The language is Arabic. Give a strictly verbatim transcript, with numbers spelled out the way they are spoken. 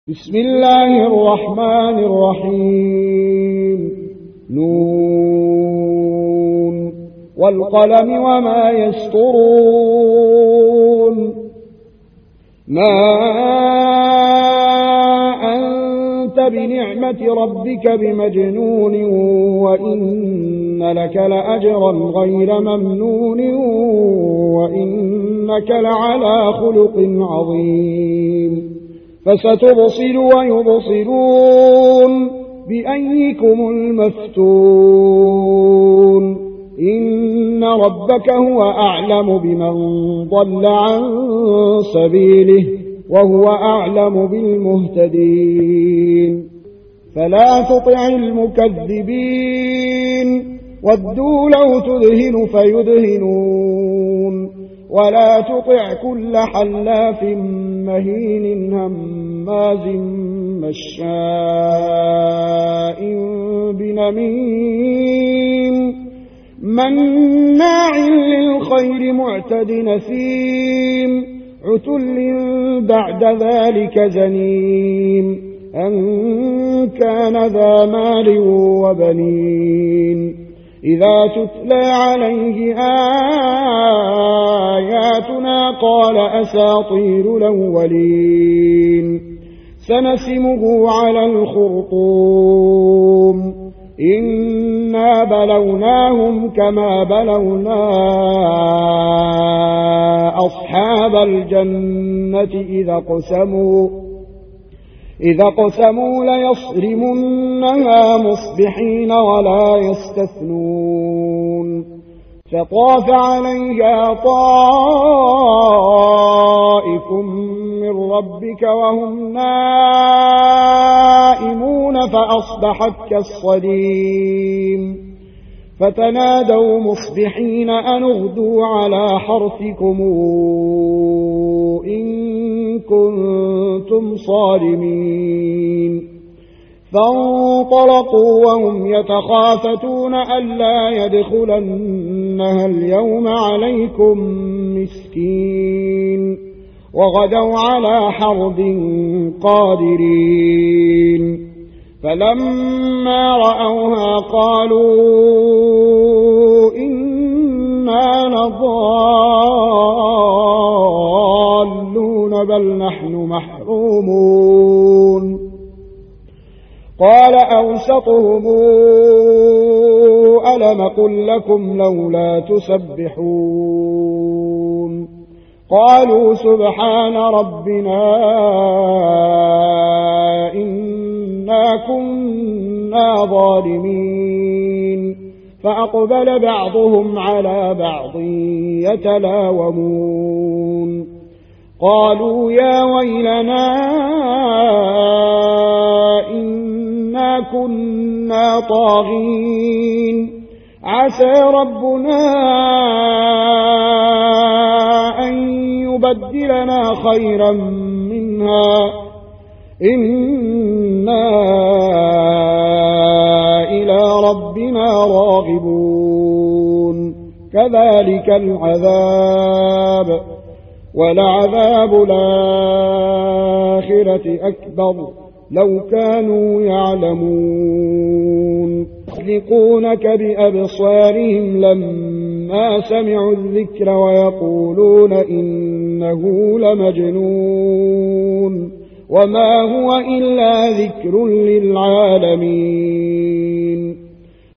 بسم الله الرحمن الرحيم. نون والقلم وما يسطرون. ما أنت بنعمة ربك بمجنون وإن لك لأجرا غير ممنون وإنك لعلى خلق عظيم. فستبصر ويبصرون بأيكم المفتون. إن ربك هو أعلم بمن ضل عن سبيله وهو أعلم بالمهتدين. فلا تطع المكذبين ودوا لو تدهن فيدهنون ولا تطع كل حلاف مهين هماز مشاء بنميم مناع للخير معتد نثيم عتل بعد ذلك زنيم أن كان ذا مال وبنين. إذا تتلى عليه آياتنا قال أساطير الأولين. سنسمه على الخرطوم. إنا بلوناهم كما بلونا أصحاب الجنة إذا قسموا إذا قسموا ليصرمنها مصبحين ولا يستثنون. فطاف عليها طائف من ربك وهم نائمون فأصبحت كالصريم. فتنادوا مصبحين أن اغدوا على حرثكم إن كنتم صارمين. فانطلقوا وهم يتخافتون ألا يدخلنها اليوم عليكم مسكين وغدوا على حرد قادرين. فلما رأوها قالوا إنا لضالون بل نحن محرومون. قال أوسطهم ألم قل لكم لولا تسبحون. قالوا سبحان ربنا إنا كنا ظالمين. فأقبل بعضهم على بعض يتلاومون. قالوا يا ويلنا إنا كنا طاغين. عسى ربنا أن يبدلنا خيرا منها إنا إلى ربنا راغبون. كذلك العذاب ولعذاب الآخرة أكبر لو كانوا يعلمون. يحلقونك بأبصارهم لما سمعوا الذكر ويقولون إنه لمجنون وما هو إلا ذكر للعالمين.